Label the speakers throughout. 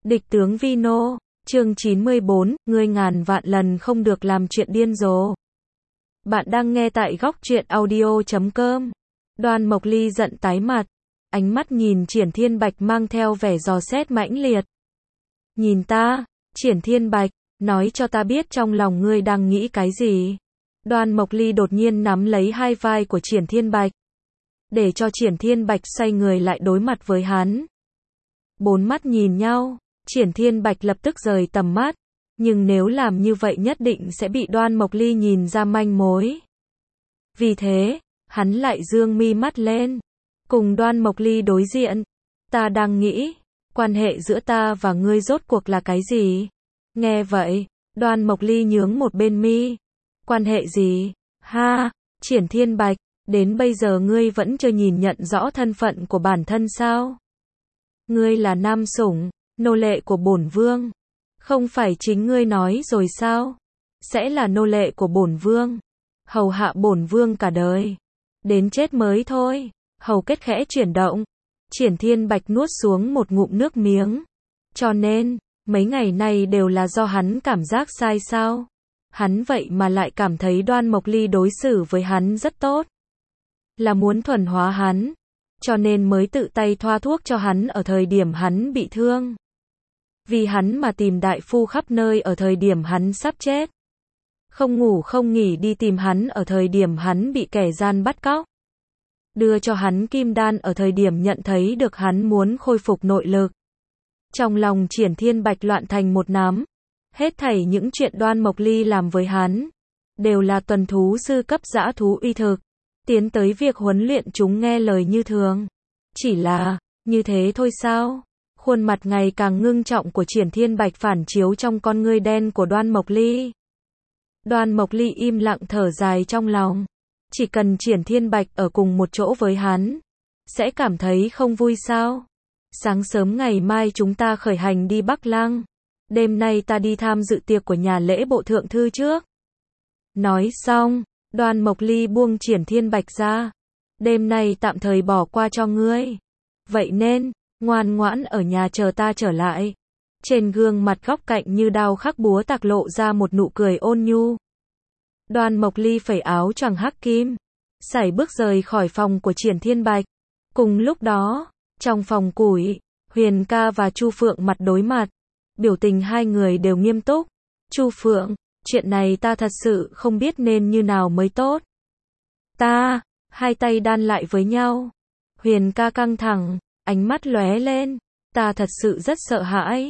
Speaker 1: Địch tướng Vino, chương 94, ngươi ngàn vạn lần không được làm chuyện điên rồ. Bạn đang nghe tại góc truyện audio.com. Đoan Mộc Ly giận tái mặt, ánh mắt nhìn Triển Thiên Bạch mang theo vẻ dò xét mãnh liệt. Nhìn ta, Triển Thiên Bạch, nói cho ta biết trong lòng ngươi đang nghĩ cái gì. Đoan Mộc Ly đột nhiên nắm lấy hai vai của Triển Thiên Bạch, để cho Triển Thiên Bạch xoay người lại đối mặt với hắn. Bốn mắt nhìn nhau, Triển Thiên Bạch lập tức rời tầm mắt, nhưng nếu làm như vậy nhất định sẽ bị Đoan Mộc Ly nhìn ra manh mối. Vì thế, hắn lại dương mi mắt lên, cùng Đoan Mộc Ly đối diện. Ta đang nghĩ, quan hệ giữa ta và ngươi rốt cuộc là cái gì? Nghe vậy, Đoan Mộc Ly nhướng một bên mi. Quan hệ gì? Ha, Triển Thiên Bạch, đến bây giờ ngươi vẫn chưa nhìn nhận rõ thân phận của bản thân sao? Ngươi là nam sủng, nô lệ của bổn vương. Không phải chính ngươi nói rồi sao? Sẽ là nô lệ của bổn vương, hầu hạ bổn vương cả đời, đến chết mới thôi. Hầu kết khẽ chuyển động, Triển Thiên Bạch nuốt xuống một ngụm nước miếng. Cho nên, mấy ngày nay đều là do hắn cảm giác sai sao? Hắn vậy mà lại cảm thấy Đoan Mộc Ly đối xử với hắn rất tốt, là muốn thuần hóa hắn, cho nên mới tự tay thoa thuốc cho hắn ở thời điểm hắn bị thương. Vì hắn mà tìm đại phu khắp nơi ở thời điểm hắn sắp chết. Không ngủ không nghỉ đi tìm hắn ở thời điểm hắn bị kẻ gian bắt cóc. Đưa cho hắn kim đan ở thời điểm nhận thấy được hắn muốn khôi phục nội lực. Trong lòng Triển Thiên Bạch loạn thành một nắm. Hết thảy những chuyện Đoan Mộc Ly làm với hắn, đều là tuần thú sư cấp dã thú uy thực, tiến tới việc huấn luyện chúng nghe lời như thường. Chỉ là, như thế thôi sao? Khuôn mặt ngày càng ngưng trọng của Triển Thiên Bạch phản chiếu trong con ngươi đen của Đoan Mộc Ly. Đoan Mộc Ly im lặng thở dài trong lòng. Chỉ cần Triển Thiên Bạch ở cùng một chỗ với hắn, sẽ cảm thấy không vui sao? Sáng sớm ngày mai chúng ta khởi hành đi Bắc Lăng. Đêm nay ta đi tham dự tiệc của nhà lễ bộ thượng thư trước. Nói xong, Đoan Mộc Ly buông Triển Thiên Bạch ra. Đêm nay tạm thời bỏ qua cho ngươi. Vậy nên, ngoan ngoãn ở nhà chờ ta trở lại. Trên gương mặt góc cạnh như đao khắc búa tạc lộ ra một nụ cười ôn nhu. Đoan Mộc Ly phẩy áo choàng hắc kim, sải bước rời khỏi phòng của Triển Thiên Bạch. Cùng lúc đó, trong phòng củi, Huyền Ca và Chu Phượng mặt đối mặt. Biểu tình hai người đều nghiêm túc. Chu Phượng, chuyện này ta thật sự không biết nên như nào mới tốt. Ta, hai tay đan lại với nhau. Huyền Ca căng thẳng, ánh mắt lóe lên. Ta thật sự rất sợ hãi.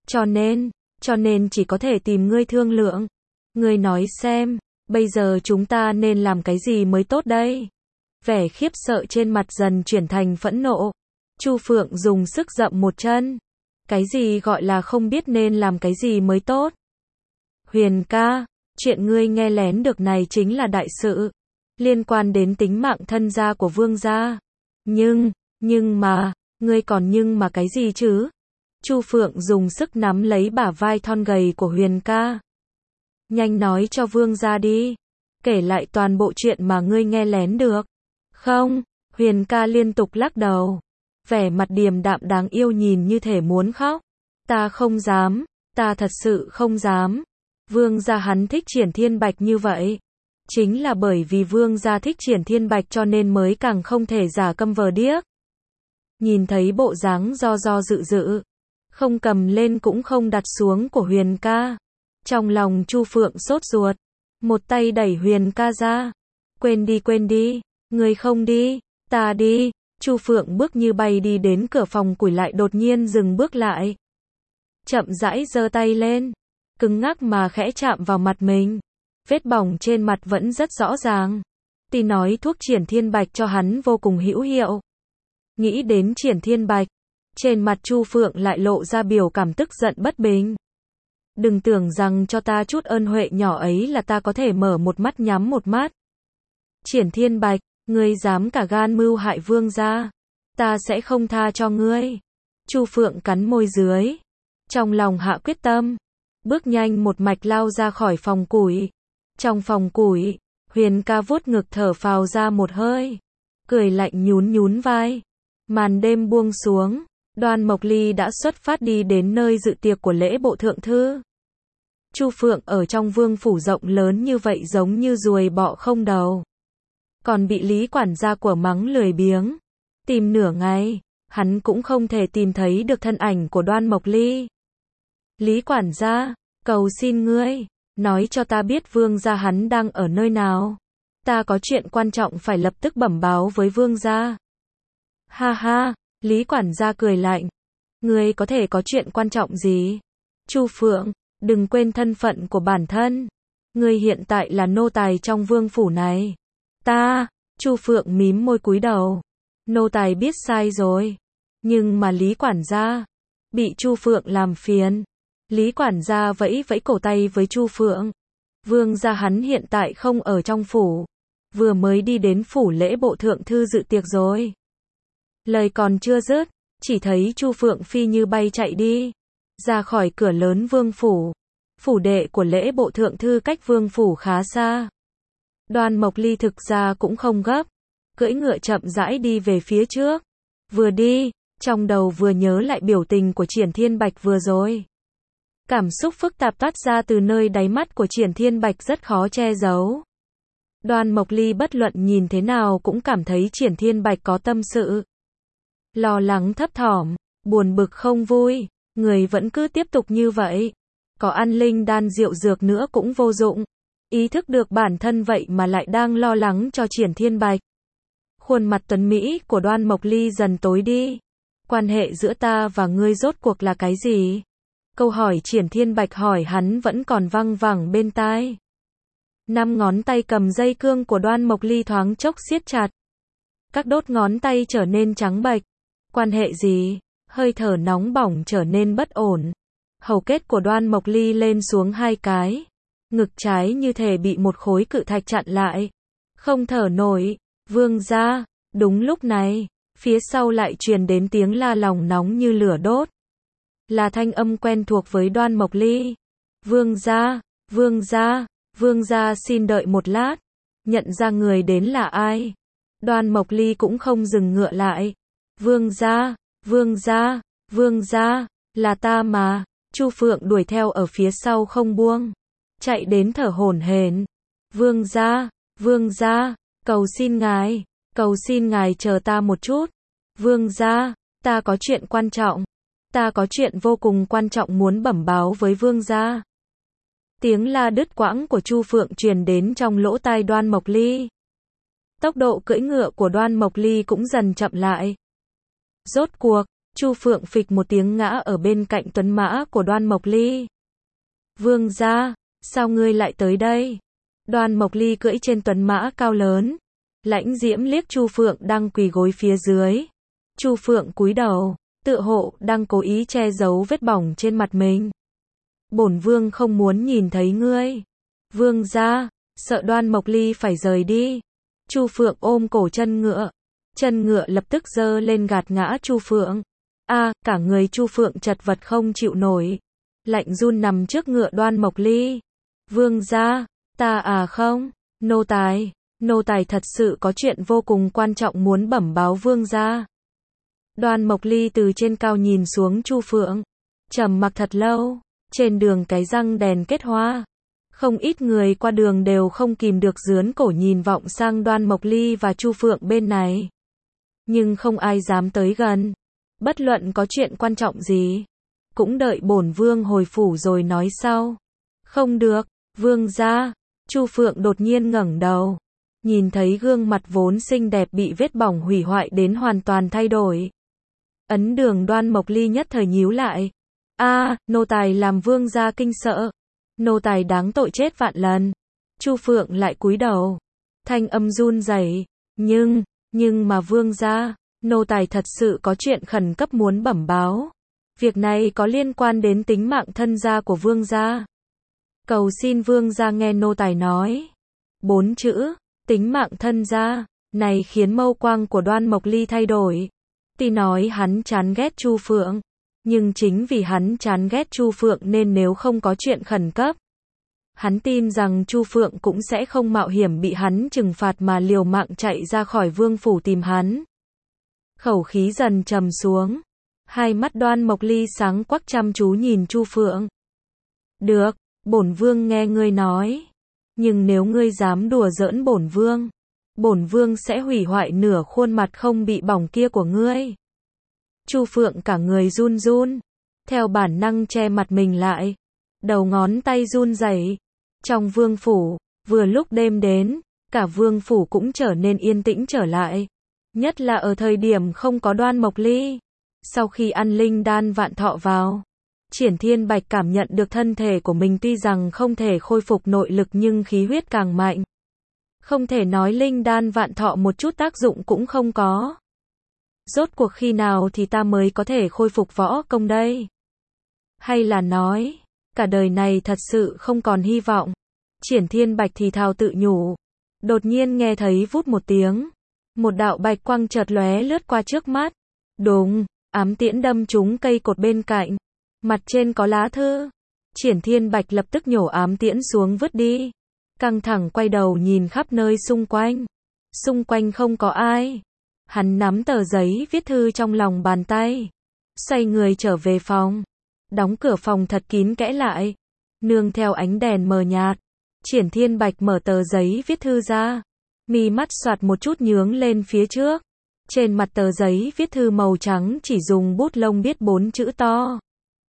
Speaker 1: Cho nên chỉ có thể tìm ngươi thương lượng. Ngươi nói xem, bây giờ chúng ta nên làm cái gì mới tốt đây? Vẻ khiếp sợ trên mặt dần chuyển thành phẫn nộ. Chu Phượng dùng sức dậm một chân. Cái gì gọi là không biết nên làm cái gì mới tốt? Huyền Ca, chuyện ngươi nghe lén được này chính là đại sự, liên quan đến tính mạng thân gia của vương gia. Nhưng mà, ngươi còn nhưng mà cái gì chứ? Chu Phượng dùng sức nắm lấy bả vai thon gầy của Huyền Ca. Nhanh nói cho vương gia đi, kể lại toàn bộ chuyện mà ngươi nghe lén được. Không, Huyền Ca liên tục lắc đầu. Vẻ mặt điềm đạm đáng yêu nhìn như thể muốn khóc. Ta không dám, ta thật sự không dám. Vương gia hắn thích Triển Thiên Bạch như vậy. Chính là bởi vì vương gia thích Triển Thiên Bạch cho nên mới càng không thể giả câm vờ điếc. Nhìn thấy bộ dáng do dự dự, không cầm lên cũng không đặt xuống của Huyền Ca. Trong lòng Chu Phượng sốt ruột, một tay đẩy Huyền Ca ra. Quên đi, ngươi không đi, ta đi. Chu Phượng bước như bay đi đến cửa phòng củi lại đột nhiên dừng bước lại. Chậm rãi giơ tay lên, cứng ngắc mà khẽ chạm vào mặt mình. Vết bỏng trên mặt vẫn rất rõ ràng. Tí nói thuốc Triển Thiên Bạch cho hắn vô cùng hữu hiệu. Nghĩ đến Triển Thiên Bạch, trên mặt Chu Phượng lại lộ ra biểu cảm tức giận bất bình. Đừng tưởng rằng cho ta chút ơn huệ nhỏ ấy là ta có thể mở một mắt nhắm một mắt. Triển Thiên Bạch, ngươi dám cả gan mưu hại vương gia, ta sẽ không tha cho ngươi. Chu Phượng cắn môi dưới, trong lòng hạ quyết tâm, bước nhanh một mạch lao ra khỏi phòng củi. Trong phòng củi, Huyền Ca vuốt ngực thở phào ra một hơi, cười lạnh nhún vai. Màn đêm buông xuống, Đoan Mộc Ly đã xuất phát đi đến nơi dự tiệc của lễ bộ thượng thư. Chu Phượng ở trong vương phủ rộng lớn như vậy giống như ruồi bọ không đầu. Còn bị Lý quản gia của mắng lười biếng. Tìm nửa ngày, hắn cũng không thể tìm thấy được thân ảnh của Đoan Mộc Ly. Lý quản gia, cầu xin ngươi, nói cho ta biết vương gia hắn đang ở nơi nào. Ta có chuyện quan trọng phải lập tức bẩm báo với vương gia. Ha ha, Lý quản gia cười lạnh. Ngươi có thể có chuyện quan trọng gì? Chu Phượng, đừng quên thân phận của bản thân. Ngươi hiện tại là nô tài trong vương phủ này. Chu Phượng mím môi cúi đầu. Nô tài biết sai rồi. Nhưng mà Lý quản gia, bị Chu Phượng làm phiền. Lý quản gia vẫy vẫy cổ tay với Chu Phượng. Vương gia hắn hiện tại không ở trong phủ. Vừa mới đi đến phủ lễ bộ thượng thư dự tiệc rồi. Lời còn chưa dứt, chỉ thấy Chu Phượng phi như bay chạy đi. Ra khỏi cửa lớn vương phủ. Phủ đệ của lễ bộ thượng thư cách vương phủ khá xa. Đoan Mộc Ly thực ra cũng không gấp. Cưỡi ngựa chậm rãi đi về phía trước. Vừa đi, trong đầu vừa nhớ lại biểu tình của Triển Thiên Bạch vừa rồi. Cảm xúc phức tạp toát ra từ nơi đáy mắt của Triển Thiên Bạch rất khó che giấu. Đoan Mộc Ly bất luận nhìn thế nào cũng cảm thấy Triển Thiên Bạch có tâm sự. Lo lắng thấp thỏm, buồn bực không vui, người vẫn cứ tiếp tục như vậy. Có ăn linh đan rượu dược nữa cũng vô dụng. Ý thức được bản thân vậy mà lại đang lo lắng cho Triển Thiên Bạch. Khuôn mặt tuấn mỹ của Đoan Mộc Ly dần tối đi. Quan hệ giữa ta và ngươi rốt cuộc là cái gì? Câu hỏi Triển Thiên Bạch hỏi hắn vẫn còn văng vẳng bên tai. 5 ngón tay cầm dây cương của Đoan Mộc Ly thoáng chốc siết chặt. Các đốt ngón tay trở nên trắng bệch. Quan hệ gì? Hơi thở nóng bỏng trở nên bất ổn. Hầu kết của Đoan Mộc Ly lên xuống 2 cái. Ngực trái như thể bị một khối cự thạch chặn lại. Không thở nổi. Vương gia. Đúng lúc này, phía sau lại truyền đến tiếng la lòng nóng như lửa đốt. Là thanh âm quen thuộc với Đoan Mộc Ly. Vương gia, vương gia, vương gia xin đợi một lát. Nhận ra người đến là ai? Đoan Mộc Ly cũng không dừng ngựa lại. Vương gia, vương gia, vương gia, là ta mà. Chu Phượng đuổi theo ở phía sau không buông. Chạy đến thở hổn hển. Vương gia, cầu xin ngài chờ ta một chút. Vương gia, ta có chuyện quan trọng. Ta có chuyện vô cùng quan trọng muốn bẩm báo với vương gia. Tiếng la đứt quãng của Chu Phượng truyền đến trong lỗ tai Đoan Mộc Ly. Tốc độ cưỡi ngựa của Đoan Mộc Ly cũng dần chậm lại. Rốt cuộc, Chu Phượng phịch một tiếng ngã ở bên cạnh tuấn mã của Đoan Mộc Ly. Vương gia, sao ngươi lại tới đây? Đoan Mộc Ly cưỡi trên tuấn mã cao lớn. Lãnh diễm liếc Chu Phượng đang quỳ gối phía dưới. Chu Phượng cúi đầu, tựa hộ đang cố ý che giấu vết bỏng trên mặt mình. Bổn vương không muốn nhìn thấy ngươi. Vương gia, sợ Đoan Mộc Ly phải rời đi. Chu Phượng ôm cổ chân ngựa. Chân ngựa lập tức giơ lên gạt ngã Chu Phượng. Cả người Chu Phượng chật vật không chịu nổi. Lạnh run nằm trước ngựa Đoan Mộc Ly. Vương gia, ta không, nô tài thật sự có chuyện vô cùng quan trọng muốn bẩm báo vương gia. Đoan Mộc Ly từ trên cao nhìn xuống Chu Phượng. Trầm mặc thật lâu. Trên đường cái răng đèn kết hoa. Không ít người qua đường đều không kìm được giướn cổ nhìn vọng sang Đoan Mộc Ly và Chu Phượng bên này. Nhưng không ai dám tới gần. Bất luận có chuyện quan trọng gì, cũng đợi bổn vương hồi phủ rồi nói sau. Không được, vương gia. Chu Phượng đột nhiên ngẩng đầu. Nhìn thấy gương mặt vốn xinh đẹp bị vết bỏng hủy hoại đến hoàn toàn thay đổi. Ấn đường Đoan Mộc Ly nhất thời nhíu lại. Nô tài làm vương gia kinh sợ. Nô tài đáng tội chết vạn lần. Chu Phượng lại cúi đầu. Thanh âm run rẩy. Nhưng mà vương gia, nô tài thật sự có chuyện khẩn cấp muốn bẩm báo. Việc này có liên quan đến tính mạng thân gia của vương gia. Cầu xin vương gia nghe nô tài nói. 4 chữ, tính mạng thân gia, này khiến mâu quang của Đoan Mộc Ly thay đổi. Tuy nói hắn chán ghét Chu Phượng, nhưng chính vì hắn chán ghét Chu Phượng nên nếu không có chuyện khẩn cấp, hắn tin rằng Chu Phượng cũng sẽ không mạo hiểm bị hắn trừng phạt mà liều mạng chạy ra khỏi vương phủ tìm hắn. Khẩu khí dần trầm xuống. Hai mắt Đoan Mộc Ly sáng quắc chăm chú nhìn Chu Phượng. Được, bổn vương nghe ngươi nói. Nhưng nếu ngươi dám đùa giỡn bổn vương sẽ hủy hoại nửa khuôn mặt không bị bỏng kia của ngươi. Chu Phượng cả người run run, theo bản năng che mặt mình lại, đầu ngón tay run rẩy. Trong vương phủ, vừa lúc đêm đến, cả vương phủ cũng trở nên yên tĩnh trở lại, nhất là ở thời điểm không có Đoan Mộc Ly. Sau khi ăn linh đan vạn thọ vào, Triển Thiên Bạch cảm nhận được thân thể của mình tuy rằng không thể khôi phục nội lực nhưng khí huyết càng mạnh. Không thể nói linh đan vạn thọ một chút tác dụng cũng không có. Rốt cuộc khi nào thì ta mới có thể khôi phục võ công đây? Hay là nói, cả đời này thật sự không còn hy vọng? Triển Thiên Bạch thì thào tự nhủ. Đột nhiên nghe thấy vút một tiếng, một đạo bạch quang chợt lóe lướt qua trước mắt. Đùng, ám tiễn đâm trúng cây cột bên cạnh. Mặt trên có lá thư. Triển Thiên Bạch lập tức nhổ ám tiễn xuống vứt đi. Căng thẳng quay đầu nhìn khắp nơi xung quanh. Xung quanh không có ai. Hắn nắm tờ giấy viết thư trong lòng bàn tay. Xoay người trở về phòng. Đóng cửa phòng thật kín kẽ lại. Nương theo ánh đèn mờ nhạt, Triển Thiên Bạch mở tờ giấy viết thư ra. Mi mắt xoạt một chút nhướng lên phía trước. Trên mặt tờ giấy viết thư màu trắng chỉ dùng bút lông viết 4 chữ to.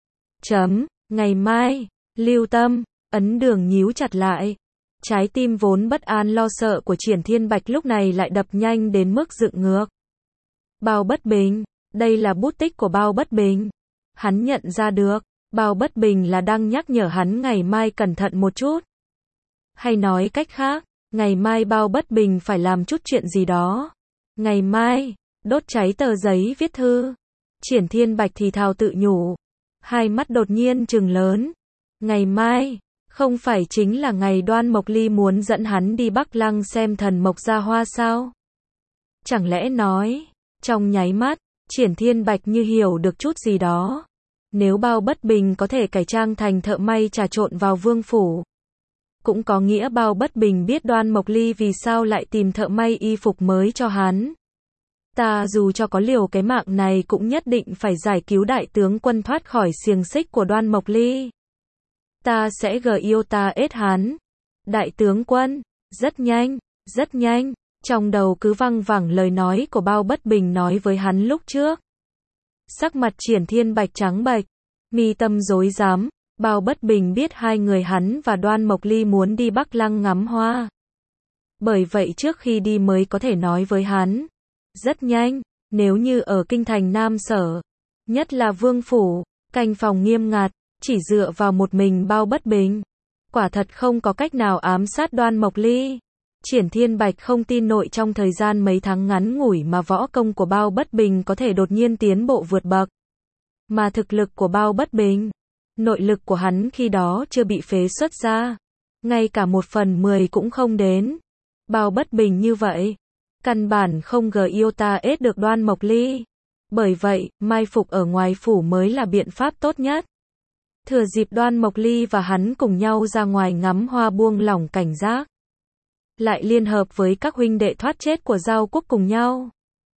Speaker 1: Chấm, ngày mai, lưu tâm, ấn Đường nhíu chặt lại. Trái tim vốn bất an lo sợ của Triển Thiên Bạch lúc này lại đập nhanh đến mức dựng ngược. Bao Bất Bình, đây là bút tích của Bao Bất Bình. Hắn nhận ra được, Bao Bất Bình là đang nhắc nhở hắn ngày mai cẩn thận một chút. Hay nói cách khác, ngày mai Bao Bất Bình phải làm chút chuyện gì đó. Ngày mai, đốt cháy tờ giấy viết thư. Triển Thiên Bạch thì thào tự nhủ. Hai mắt đột nhiên trừng lớn. Ngày mai, không phải chính là ngày Đoan Mộc Ly muốn dẫn hắn đi Bắc Lăng xem thần mộc ra hoa sao? Chẳng lẽ nói, trong nháy mắt, Triển Thiên Bạch như hiểu được chút gì đó. Nếu Bao Bất Bình có thể cải trang thành thợ may trà trộn vào vương phủ, cũng có nghĩa Bao Bất Bình biết Đoan Mộc Ly vì sao lại tìm thợ may y phục mới cho hắn. Ta dù cho có liều cái mạng này cũng nhất định phải giải cứu đại tướng quân thoát khỏi xiềng xích của Đoan Mộc Ly. Ta sẽ yêu ta ết hắn. Đại tướng quân, rất nhanh, trong đầu cứ văng vẳng lời nói của Bao Bất Bình nói với hắn lúc trước. Sắc mặt Triển Thiên Bạch trắng bệch, mi tâm rối rắm. Bao Bất Bình biết hai người hắn và Đoan Mộc Ly muốn đi Bắc Lăng ngắm hoa. Bởi vậy trước khi đi mới có thể nói với hắn. Rất nhanh, nếu như ở kinh thành Nam Sở, nhất là vương phủ, canh phòng nghiêm ngặt, chỉ dựa vào một mình Bao Bất Bình, quả thật không có cách nào ám sát Đoan Mộc Ly. Triển Thiên Bạch không tin nội trong thời gian mấy tháng ngắn ngủi mà võ công của Bao Bất Bình có thể đột nhiên tiến bộ vượt bậc. Mà thực lực của Bao Bất Bình, nội lực của hắn khi đó chưa bị phế xuất ra, ngay cả 1/10 cũng không đến. Bao Bất Bình như vậy, căn bản không yêu ta ết được Đoan Mộc Ly. Bởi vậy, mai phục ở ngoài phủ mới là biện pháp tốt nhất. Thừa dịp Đoan Mộc Ly và hắn cùng nhau ra ngoài ngắm hoa buông lỏng cảnh giác. Lại liên hợp với các huynh đệ thoát chết của Giao Quốc cùng nhau.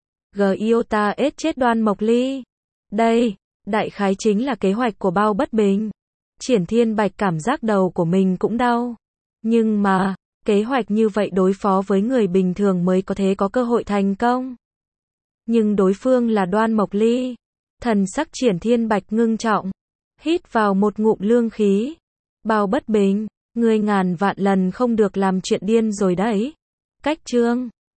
Speaker 1: Yêu ta ết chết Đoan Mộc Ly. Đây, đại khái chính là kế hoạch của Bao Bất Bình. Triển Thiên Bạch cảm giác đầu của mình cũng đau. Nhưng mà, kế hoạch như vậy đối phó với người bình thường mới có thể có cơ hội thành công. Nhưng đối phương là Đoan Mộc Ly. Thần sắc Triển Thiên Bạch ngưng trọng. Hít vào một ngụm lương khí. Bao Bất Bình, ngươi ngàn vạn lần không được làm chuyện điên rồi đấy. Cách chương